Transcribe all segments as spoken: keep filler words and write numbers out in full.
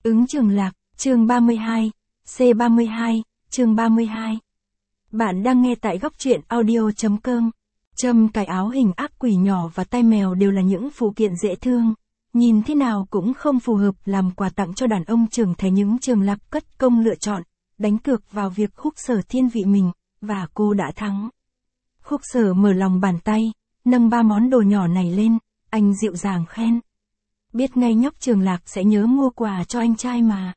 Ứng Trường Lạc, chương ba mươi hai, C ba mươi hai, chương ba mươi hai. Bạn đang nghe tại góc truyện audio chấm com. Châm cài áo hình ác quỷ nhỏ và tai mèo đều là những phụ kiện dễ thương, nhìn thế nào cũng không phù hợp làm quà tặng cho đàn ông trưởng thành. Những Trường Lạc cất công lựa chọn, đánh cược vào việc Khúc Sở thiên vị mình, và cô đã thắng. Khúc Sở mở lòng bàn tay, nâng ba món đồ nhỏ này lên, anh dịu dàng khen. Biết ngay nhóc Trường Lạc sẽ nhớ mua quà cho anh trai mà.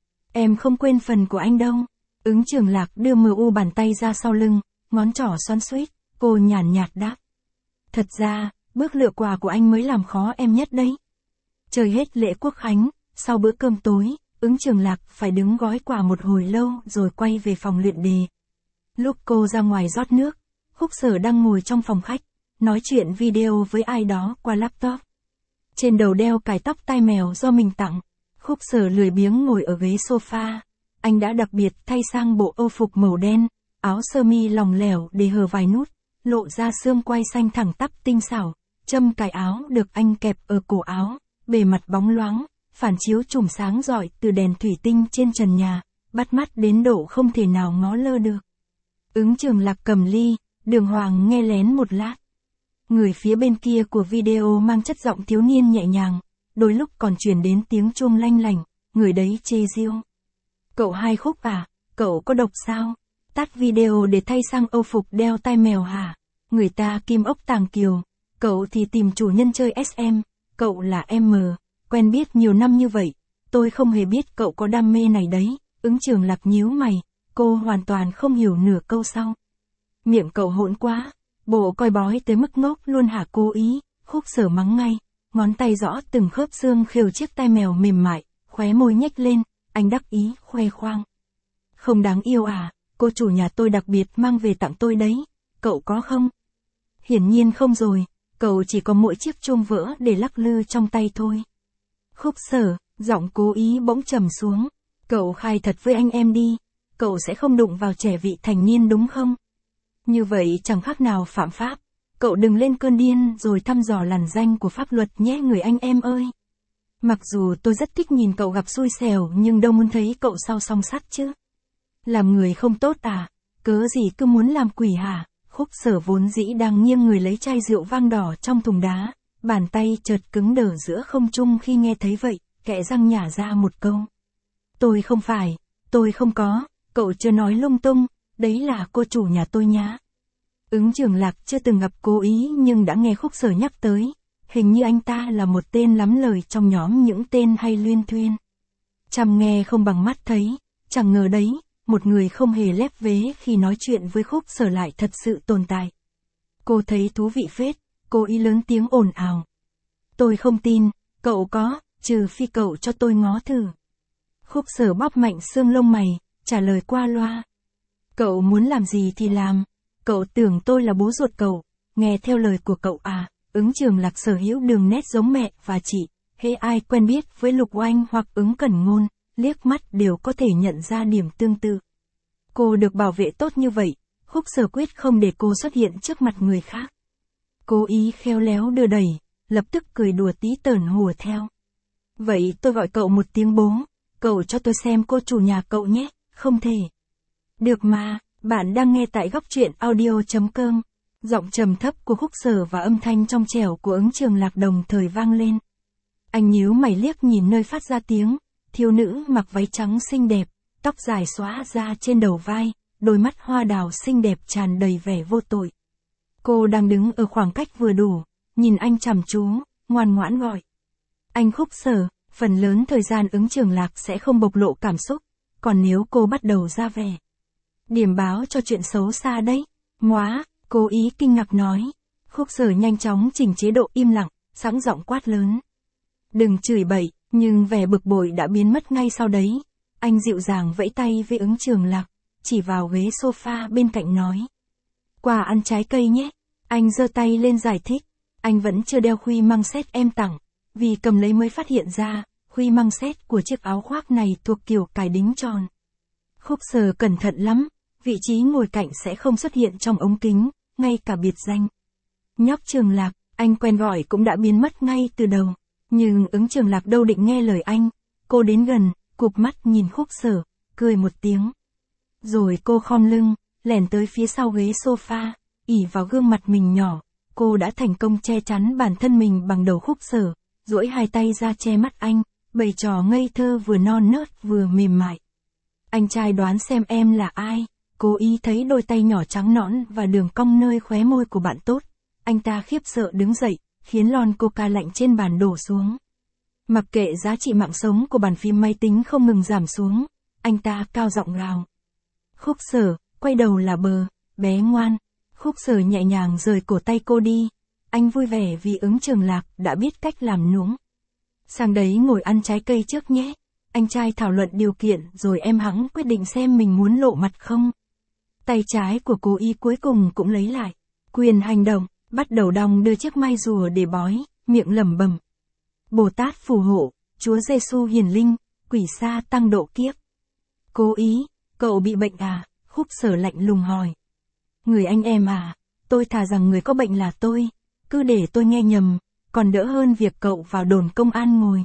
Em không quên phần của anh đâu. Ứng Trường Lạc đưa mờ u bàn tay ra sau lưng, ngón trỏ xoắn xuýt, cô nhàn nhạt đáp. Thật ra, bước lựa quà của anh mới làm khó em nhất đấy. Trời hết lễ Quốc khánh, sau bữa cơm tối, Ứng Trường Lạc phải đứng gói quà một hồi lâu rồi quay về phòng luyện đề. Lúc cô ra ngoài rót nước, Khúc Sở đang ngồi trong phòng khách, nói chuyện video với ai đó qua laptop. Trên đầu đeo cài tóc tai mèo do mình tặng. Khúc Sở lười biếng ngồi ở ghế sofa. Anh đã đặc biệt thay sang bộ âu phục màu đen, áo sơ mi lỏng lẻo để hở vài nút, lộ ra xương quai xanh thẳng tắp tinh xảo. Châm cài áo được anh kẹp ở cổ áo, bề mặt bóng loáng, phản chiếu chùm sáng rọi từ đèn thủy tinh trên trần nhà, bắt mắt đến độ không thể nào ngó lơ được. Ứng Trường Lạc cầm ly, đường hoàng nghe lén một lát. Người phía bên kia của video mang chất giọng thiếu niên nhẹ nhàng, đôi lúc còn truyền đến tiếng chuông lanh lảnh, người đấy chê giễu. Cậu hai Khúc à, cậu có độc sao? Tắt video để thay sang âu phục đeo tai mèo hả? Người ta kim ốc tàng kiều, cậu thì tìm chủ nhân chơi ét em, cậu là em, quen biết nhiều năm như vậy, tôi không hề biết cậu có đam mê này đấy. Ứng Trường Lạc nhíu mày, cô hoàn toàn không hiểu nửa câu sau. Miệng cậu hỗn quá. Bộ coi bói tới mức ngốc luôn hả? Cố ý. Khúc Sở mắng ngay, ngón tay rõ từng khớp xương khều chiếc tai mèo mềm mại, khóe môi nhếch lên, anh đắc ý khoe khoang. Không đáng yêu à, cô chủ nhà tôi đặc biệt mang về tặng tôi đấy, cậu có không? Hiển nhiên không rồi, cậu chỉ có mỗi chiếc chuông vỡ để lắc lư trong tay thôi. Khúc Sở, giọng cố ý bỗng trầm xuống, cậu khai thật với anh em đi, cậu sẽ không đụng vào trẻ vị thành niên đúng không? Như vậy chẳng khác nào phạm pháp, cậu đừng lên cơn điên rồi thăm dò lằn danh của pháp luật nhé người anh em ơi. Mặc dù tôi rất thích nhìn cậu gặp xui xẻo nhưng đâu muốn thấy cậu sau song sắt chứ. Làm người không tốt à, cớ gì cứ muốn làm quỷ hả? Khúc Sở vốn dĩ đang nghiêng người lấy chai rượu vang đỏ trong thùng đá, bàn tay chợt cứng đờ giữa không trung khi nghe thấy vậy, kẽ răng nhả ra một câu. Tôi không phải, tôi không có, cậu chưa nói lung tung. Đấy là cô chủ nhà tôi nhá. Ứng Trường Lạc chưa từng gặp cố ý nhưng đã nghe Khúc Sở nhắc tới. Hình như anh ta là một tên lắm lời trong nhóm những tên hay luyên thuyên. Chăm nghe không bằng mắt thấy, chẳng ngờ đấy, một người không hề lép vế khi nói chuyện với Khúc Sở lại thật sự tồn tại. Cô thấy thú vị phết, cô ý lớn tiếng ồn ào. Tôi không tin, cậu có, trừ phi cậu cho tôi ngó thử. Khúc Sở bóp mạnh xương lông mày, trả lời qua loa. Cậu muốn làm gì thì làm, cậu tưởng tôi là bố ruột cậu, nghe theo lời của cậu à? Ứng Trường Lạc sở hữu đường nét giống mẹ và chị, hễ ai quen biết với Lục Oanh hoặc Ứng Cẩn Ngôn, liếc mắt đều có thể nhận ra điểm tương tự. Cô được bảo vệ tốt như vậy, Khúc Sở quyết không để cô xuất hiện trước mặt người khác. Cố ý khéo léo đưa đẩy, lập tức cười đùa tí tởn hùa theo. Vậy tôi gọi cậu một tiếng bố, cậu cho tôi xem cô chủ nhà cậu nhé. Không thể. Được mà, bạn đang nghe tại góc truyện audio chấm com. Giọng trầm thấp của Khúc Sở và âm thanh trong trẻo của Ứng Trường Lạc đồng thời vang lên. Anh nhíu mày liếc nhìn nơi phát ra tiếng, thiếu nữ mặc váy trắng xinh đẹp, tóc dài xóa ra trên đầu vai, đôi mắt hoa đào xinh đẹp tràn đầy vẻ vô tội. Cô đang đứng ở khoảng cách vừa đủ, nhìn anh chăm chú, ngoan ngoãn gọi. Anh Khúc Sở, phần lớn thời gian Ứng Trường Lạc sẽ không bộc lộ cảm xúc, còn nếu cô bắt đầu ra vẻ điểm báo cho chuyện xấu xa đấy. Móa, cố ý kinh ngạc nói. Khúc Sở nhanh chóng chỉnh chế độ im lặng, sẵn giọng quát lớn. Đừng chửi bậy, nhưng vẻ bực bội đã biến mất ngay sau đấy. Anh dịu dàng vẫy tay với Ứng Trường Lạc, chỉ vào ghế sofa bên cạnh nói. Quà ăn trái cây nhé. Anh giơ tay lên giải thích. Anh vẫn chưa đeo khuy măng xét em tặng, vì cầm lấy mới phát hiện ra, khuy măng xét của chiếc áo khoác này thuộc kiểu cài đính tròn. Khúc Sở cẩn thận lắm, vị trí ngồi cạnh sẽ không xuất hiện trong ống kính, ngay cả biệt danh. Nhóc Trường Lạc, anh quen gọi cũng đã biến mất ngay từ đầu. Nhưng Ứng Trường Lạc đâu định nghe lời anh. Cô đến gần, cụp mắt nhìn Khúc Sở, cười một tiếng. Rồi cô khom lưng, lẻn tới phía sau ghế sofa, ỉ vào gương mặt mình nhỏ, cô đã thành công che chắn bản thân mình bằng đầu Khúc Sở, duỗi hai tay ra che mắt anh, bày trò ngây thơ vừa non nớt vừa mềm mại. Anh trai đoán xem em là ai? Cố ý thấy đôi tay nhỏ trắng nõn và đường cong nơi khóe môi của bạn tốt. Anh ta khiếp sợ đứng dậy, khiến lon coca lạnh trên bàn đổ xuống. Mặc kệ giá trị mạng sống của bàn phím máy tính không ngừng giảm xuống, anh ta cao giọng gào. Khúc Sở, quay đầu là bờ, bé ngoan. Khúc Sở nhẹ nhàng rời cổ tay cô đi. Anh vui vẻ vì Ứng Trường Lạc đã biết cách làm nũng. Sang đấy ngồi ăn trái cây trước nhé. Anh trai thảo luận điều kiện rồi em hẵng quyết định xem mình muốn lộ mặt không. Tay trái của cô y cuối cùng cũng lấy lại quyền hành động, bắt đầu đong đưa chiếc mai rùa để bói, miệng lẩm bẩm. Bồ Tát phù hộ, Chúa Giêsu hiền linh, quỷ sa tăng độ kiếp. Cố ý, cậu bị bệnh à? Khúc Sở lạnh lùng hỏi. Người anh em à, tôi thà rằng người có bệnh là tôi, cứ để tôi nghe nhầm, còn đỡ hơn việc cậu vào đồn công an ngồi.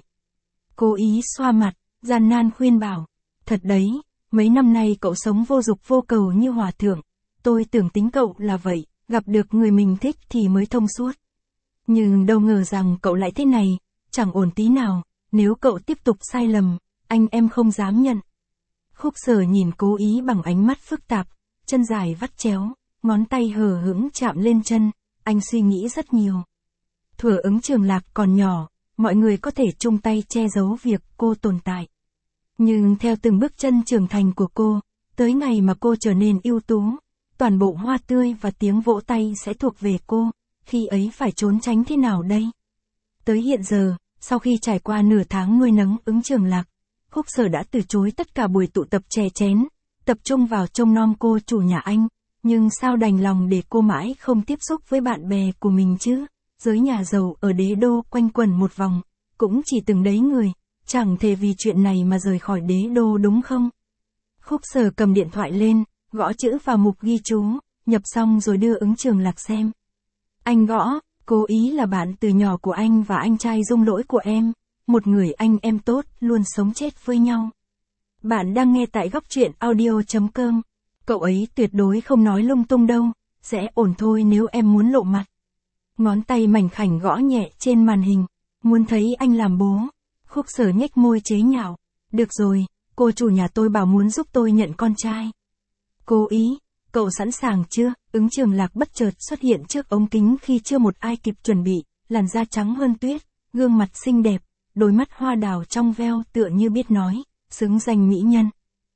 Cố ý xoa mặt, gian nan khuyên bảo. Thật đấy, mấy năm nay cậu sống vô dục vô cầu như hòa thượng, tôi tưởng tính cậu là vậy, gặp được người mình thích thì mới thông suốt. Nhưng đâu ngờ rằng cậu lại thế này, chẳng ổn tí nào, nếu cậu tiếp tục sai lầm, anh em không dám nhận. Khúc Sở nhìn Cố Ý bằng ánh mắt phức tạp, chân dài vắt chéo, ngón tay hờ hững chạm lên chân, anh suy nghĩ rất nhiều. Thuở Ứng Trường Lạc còn nhỏ, mọi người có thể chung tay che giấu việc cô tồn tại. Nhưng theo từng bước chân trưởng thành của cô, tới ngày mà cô trở nên ưu tú, toàn bộ hoa tươi và tiếng vỗ tay sẽ thuộc về cô, khi ấy phải trốn tránh thế nào đây? Tới hiện giờ, sau khi trải qua nửa tháng nuôi nấng Ứng Trường Lạc, Khúc Sở đã từ chối tất cả buổi tụ tập chè chén, tập trung vào trông nom cô chủ nhà anh, nhưng sao đành lòng để cô mãi không tiếp xúc với bạn bè của mình chứ? Giới nhà giàu ở đế đô quanh quẩn một vòng, cũng chỉ từng đấy người, chẳng thể vì chuyện này mà rời khỏi đế đô đúng không? Khúc Sở cầm điện thoại lên, gõ chữ vào mục ghi chú, nhập xong rồi đưa Ứng Trường Lạc xem. Anh gõ, Cố Ý là bạn từ nhỏ của anh và anh trai Dung Lỗi của em, một người anh em tốt, luôn sống chết với nhau. Bạn đang nghe tại góc truyện audio chấm com. Cậu ấy tuyệt đối không nói lung tung đâu, sẽ ổn thôi nếu em muốn lộ mặt. Ngón tay mảnh khảnh gõ nhẹ trên màn hình, muốn thấy anh làm bố. Khúc Sở nhếch môi chế nhạo. Được rồi, cô chủ nhà tôi bảo muốn giúp tôi nhận con trai. Cố Ý, cậu sẵn sàng chưa? Ứng Trường Lạc bất chợt xuất hiện trước ống kính khi chưa một ai kịp chuẩn bị, làn da trắng hơn tuyết, gương mặt xinh đẹp, đôi mắt hoa đào trong veo tựa như biết nói, xứng danh mỹ nhân.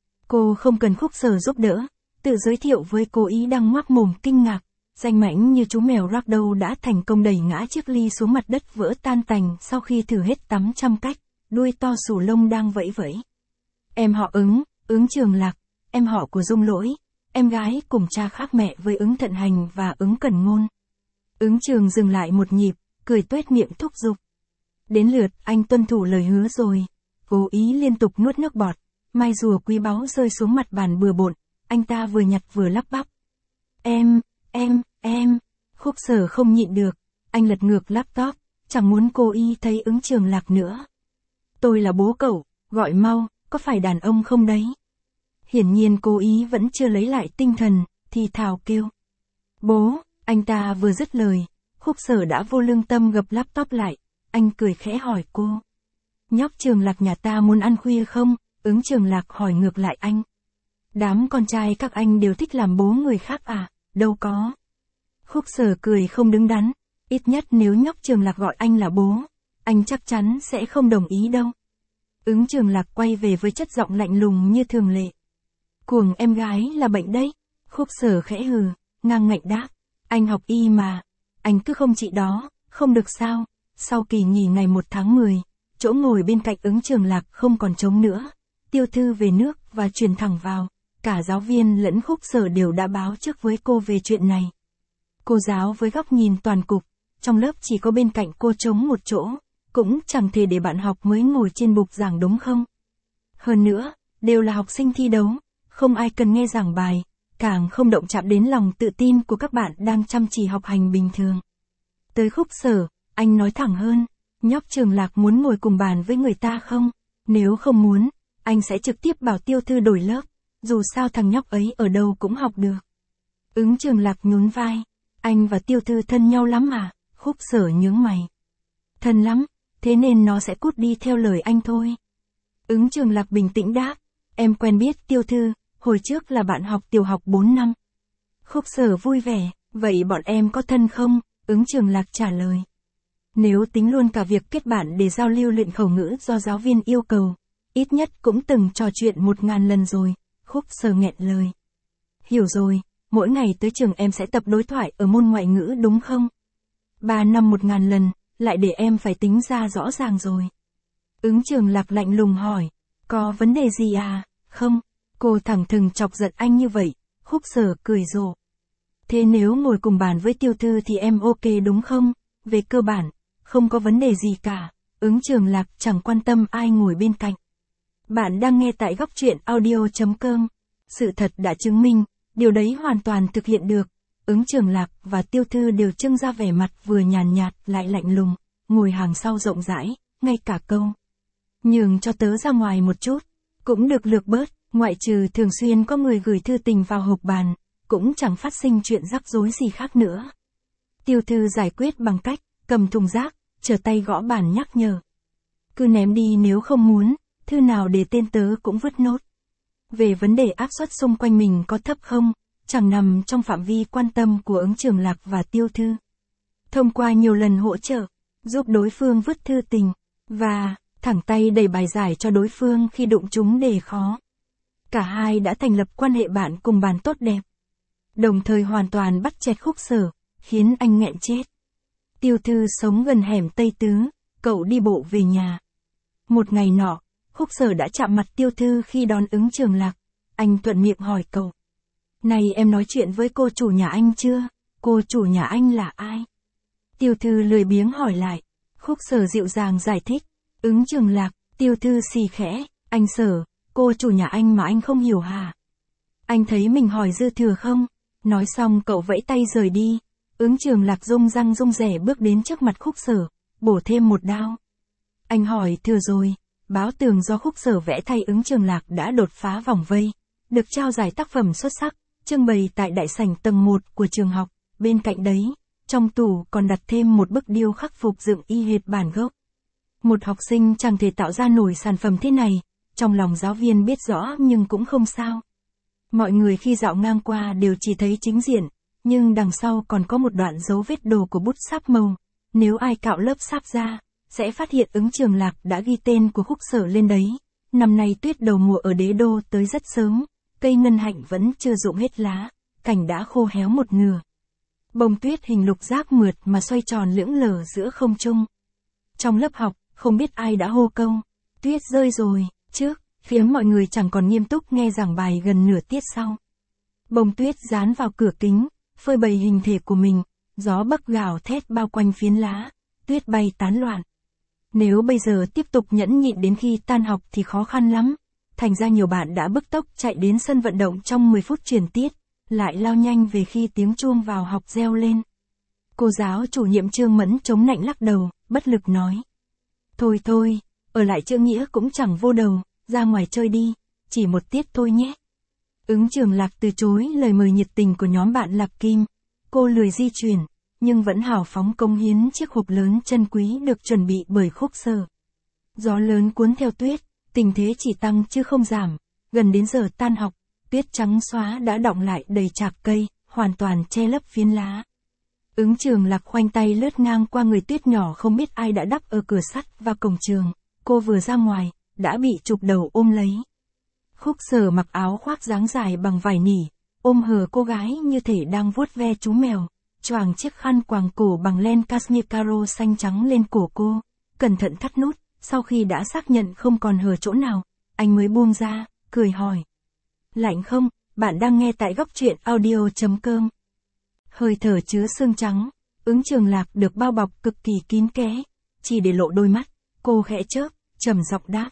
Cô không cần Khúc Sở giúp đỡ, tự giới thiệu với Cố Ý đang ngoác mồm kinh ngạc, danh mãnh như chú mèo ragdoll đã thành công đẩy ngã chiếc ly xuống mặt đất vỡ tan tành sau khi thử hết tám trăm cách, đuôi to xù lông đang vẫy vẫy. Em họ Ứng, Ứng Trường Lạc, em họ của Dung Lỗi, em gái cùng cha khác mẹ với Ứng Thận Hành và Ứng Cẩn Ngôn. Ứng Trường dừng lại một nhịp, cười tuét miệng thúc giục. Đến lượt anh tuân thủ lời hứa rồi. Cố Ý liên tục nuốt nước bọt, mai rùa quý báu rơi xuống mặt bàn bừa bộn, anh ta vừa nhặt vừa lắp bắp. Em, em, em, Khúc Sở không nhịn được, anh lật ngược laptop, chẳng muốn Cố Ý thấy Ứng Trường Lạc nữa. Tôi là bố cậu, gọi mau, có phải đàn ông không đấy? Hiển nhiên Cố Ý vẫn chưa lấy lại tinh thần, thì thào kêu. Bố, anh ta vừa dứt lời, Khúc Sở đã vô lương tâm gập laptop lại, anh cười khẽ hỏi cô. Nhóc Trường Lạc nhà ta muốn ăn khuya không? Ứng Trường Lạc hỏi ngược lại anh. Đám con trai các anh đều thích làm bố người khác à? Đâu có. Khúc Sở cười không đứng đắn, ít nhất nếu nhóc Trường Lạc gọi anh là bố, anh chắc chắn sẽ không đồng ý đâu. Ứng Trường Lạc quay về với chất giọng lạnh lùng như thường lệ. Cuồng em gái là bệnh đấy. Khúc Sở khẽ hừ, ngang ngạnh đáp. Anh học y mà. Anh cứ không trị đó, không được sao. Sau kỳ nghỉ ngày một tháng mười, chỗ ngồi bên cạnh Ứng Trường Lạc không còn trống nữa. Tiêu thư về nước và truyền thẳng vào. Cả giáo viên lẫn Khúc Sở đều đã báo trước với cô về chuyện này. Cô giáo với góc nhìn toàn cục, trong lớp chỉ có bên cạnh cô trống một chỗ, cũng chẳng thể để bạn học mới ngồi trên bục giảng đúng không? Hơn nữa, đều là học sinh thi đấu, không ai cần nghe giảng bài, càng không động chạm đến lòng tự tin của các bạn đang chăm chỉ học hành bình thường. Tới Khúc Sở, anh nói thẳng hơn, nhóc Trường Lạc muốn ngồi cùng bàn với người ta không? Nếu không muốn, anh sẽ trực tiếp bảo Tiêu Thư đổi lớp, dù sao thằng nhóc ấy ở đâu cũng học được. Ứng Trường Lạc nhún vai, anh và Tiêu Thư thân nhau lắm à? Khúc Sở nhướng mày. Thân lắm, thế nên nó sẽ cút đi theo lời anh thôi. Ứng Trường Lạc bình tĩnh đáp, em quen biết Tiêu Thư, hồi trước là bạn học tiểu học bốn năm. Khúc Sở vui vẻ, vậy bọn em có thân không? Ứng Trường Lạc trả lời. Nếu tính luôn cả việc kết bạn để giao lưu luyện khẩu ngữ do giáo viên yêu cầu, ít nhất cũng từng trò chuyện một ngàn lần rồi. Khúc Sở nghẹn lời. Hiểu rồi, mỗi ngày tới trường em sẽ tập đối thoại ở môn ngoại ngữ đúng không? Ba năm một ngàn lần, lại để em phải tính ra rõ ràng rồi. Ứng Trường Lạc lạnh lùng hỏi, có vấn đề gì à? Không, cô thẳng thừng chọc giận anh như vậy. Khúc Sở cười rộ. Thế nếu ngồi cùng bàn với Tiêu Thư thì em ok đúng không? Về cơ bản, không có vấn đề gì cả. Ứng Trường Lạc chẳng quan tâm ai ngồi bên cạnh. Bạn đang nghe tại góc truyện audio.com. Sự thật đã chứng minh, điều đấy hoàn toàn thực hiện được. Ứng Trường Lạc và Tiêu Thư đều trưng ra vẻ mặt vừa nhàn nhạt lại lạnh lùng, ngồi hàng sau rộng rãi, ngay cả câu nhường cho tớ ra ngoài một chút, cũng được lược bớt, ngoại trừ thường xuyên có người gửi thư tình vào hộp bàn, cũng chẳng phát sinh chuyện rắc rối gì khác nữa. Tiêu Thư giải quyết bằng cách, cầm thùng rác, trở tay gõ bàn nhắc nhở. Cứ ném đi nếu không muốn, thư nào để tên tớ cũng vứt nốt. Về vấn đề áp suất xung quanh mình có thấp không, chẳng nằm trong phạm vi quan tâm của Ứng Trường Lạc và Tiêu Thư. Thông qua nhiều lần hỗ trợ, giúp đối phương vứt thư tình, và thẳng tay đẩy bài giải cho đối phương khi đụng trúng đề khó. Cả hai đã thành lập quan hệ bạn cùng bàn tốt đẹp. Đồng thời hoàn toàn bắt chẹt Khúc Sở, khiến anh nghẹn chết. Tiêu Thư sống gần hẻm Tây Tứ, cậu đi bộ về nhà. Một ngày nọ, Khúc Sở đã chạm mặt Tiêu Thư khi đón Ứng Trường Lạc. Anh thuận miệng hỏi cậu. Này em nói chuyện với cô chủ nhà anh chưa? Cô chủ nhà anh là ai? Tiêu Thư lười biếng hỏi lại. Khúc Sở dịu dàng giải thích. Ứng Trường Lạc, Tiêu Thư xì khẽ. Anh Sở, cô chủ nhà anh mà anh không hiểu hả? Anh thấy mình hỏi dư thừa không? Nói xong cậu vẫy tay rời đi. Ứng Trường Lạc rung răng rung rẻ bước đến trước mặt Khúc Sở, bổ thêm một đao. Anh hỏi thừa rồi. Báo tường do Khúc Sở vẽ thay Ứng Trường Lạc đã đột phá vòng vây, được trao giải tác phẩm xuất sắc, trưng bày tại đại sảnh tầng một của trường học. Bên cạnh đấy, trong tủ còn đặt thêm một bức điêu khắc phục dựng y hệt bản gốc. Một học sinh chẳng thể tạo ra nổi sản phẩm thế này, trong lòng giáo viên biết rõ nhưng cũng không sao. Mọi người khi dạo ngang qua đều chỉ thấy chính diện, nhưng đằng sau còn có một đoạn dấu vết đồ của bút sáp màu. Nếu ai cạo lớp sáp ra, sẽ phát hiện Ứng Trường Lạc đã ghi tên của Khúc Sở lên đấy. Năm nay tuyết đầu mùa ở Đế Đô tới rất sớm, cây ngân hạnh vẫn chưa rụng hết lá, cành đã khô héo một nửa. Bông tuyết hình lục giác mượt mà xoay tròn lững lờ giữa không trung. Trong lớp học, không biết ai đã hô câu, tuyết rơi rồi, trước, phía mọi người chẳng còn nghiêm túc nghe giảng bài gần nửa tiết sau. Bông tuyết dán vào cửa kính, phơi bày hình thể của mình, gió bấc gào thét bao quanh phiến lá, tuyết bay tán loạn. Nếu bây giờ tiếp tục nhẫn nhịn đến khi tan học thì khó khăn lắm. Thành ra nhiều bạn đã bức tốc chạy đến sân vận động trong mười phút chuyển tiết, lại lao nhanh về khi tiếng chuông vào học reo lên. Cô giáo chủ nhiệm Trương Mẫn chống nạnh lắc đầu, bất lực nói. Thôi thôi, ở lại chữ nghĩa cũng chẳng vô đầu, ra ngoài chơi đi, chỉ một tiết thôi nhé. Ứng Trường Lạc từ chối lời mời nhiệt tình của nhóm bạn Lạc Kim. Cô lười di chuyển, nhưng vẫn hào phóng cống hiến chiếc hộp lớn chân quý được chuẩn bị bởi Khúc Sở. Gió lớn cuốn theo tuyết, tình thế chỉ tăng chứ không giảm. Gần đến giờ tan học, tuyết trắng xóa đã đọng lại đầy chạc cây, hoàn toàn che lấp phiến lá. Ứng Trường Lạc khoanh tay lướt ngang qua người tuyết nhỏ không biết ai đã đắp ở cửa sắt và cổng trường. Cô vừa ra ngoài, đã bị chụp đầu ôm lấy. Khúc Sở mặc áo khoác dáng dài bằng vải nỉ, ôm hờ cô gái như thể đang vuốt ve chú mèo, choàng chiếc khăn quàng cổ bằng len cashmere caro xanh trắng lên cổ cô, cẩn thận thắt nút. Sau khi đã xác nhận không còn hở chỗ nào, anh mới buông ra, cười hỏi. Lạnh không? Bạn đang nghe tại góc truyện audio.com. Hơi thở chứa xương trắng, Ứng Trường Lạc được bao bọc cực kỳ kín kẽ, chỉ để lộ đôi mắt, cô khẽ chớp, trầm giọng đáp.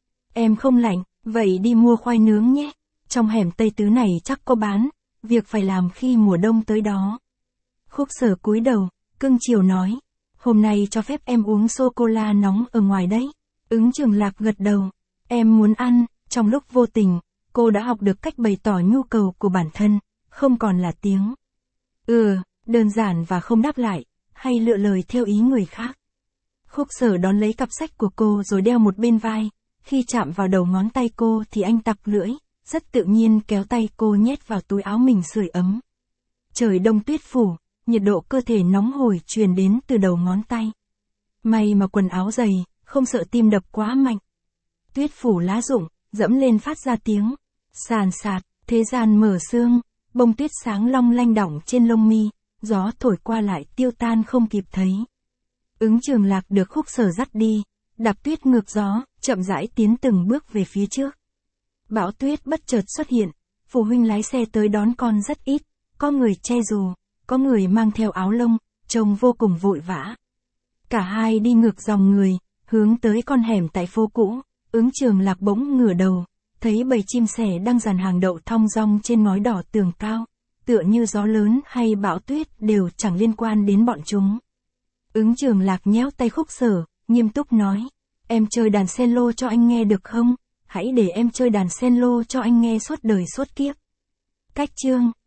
Em không lạnh, vậy đi mua khoai nướng nhé, trong hẻm Tây Tứ này chắc có bán, việc phải làm khi mùa đông tới đó. Khúc Sở cúi đầu, cưng chiều nói. Hôm nay cho phép em uống sô-cô-la nóng ở ngoài đấy. Ứng Trường Lạc gật đầu. Em muốn ăn, Trong lúc vô tình, cô đã học được cách bày tỏ nhu cầu của bản thân, không còn là tiếng ừ, đơn giản và không đáp lại, hay lựa lời theo ý người khác. Khúc Sở đón lấy cặp sách của cô rồi đeo một bên vai, khi chạm vào đầu ngón tay cô thì anh tặc lưỡi, rất tự nhiên kéo tay cô nhét vào túi áo mình sưởi ấm. Trời đông tuyết phủ, nhiệt độ cơ thể nóng hổi truyền đến từ đầu ngón tay. May mà quần áo dày, không sợ tim đập quá mạnh. Tuyết phủ lá rụng, dẫm lên phát ra tiếng sàn sạt, thế gian mở sương, bông tuyết sáng long lanh đỏng trên lông mi, gió thổi qua lại tiêu tan không kịp thấy. Ứng Trường Lạc được Khúc Sở dắt đi, đạp tuyết ngược gió, chậm rãi tiến từng bước về phía trước. Bão tuyết bất chợt xuất hiện, phụ huynh lái xe tới đón con rất ít, có người che dù, có người mang theo áo lông, trông vô cùng vội vã. Cả hai đi ngược dòng người, hướng tới con hẻm tại phố cũ. Ứng Trường Lạc bỗng ngửa đầu, thấy bầy chim sẻ đang dàn hàng đậu thong dong trên ngói đỏ tường cao, tựa như gió lớn hay bão tuyết đều chẳng liên quan đến bọn chúng. Ứng Trường Lạc nhéo tay Khúc Sở, nghiêm túc nói, em chơi đàn cello cho anh nghe được không? Hãy để em chơi đàn cello cho anh nghe suốt đời suốt kiếp. Cách chương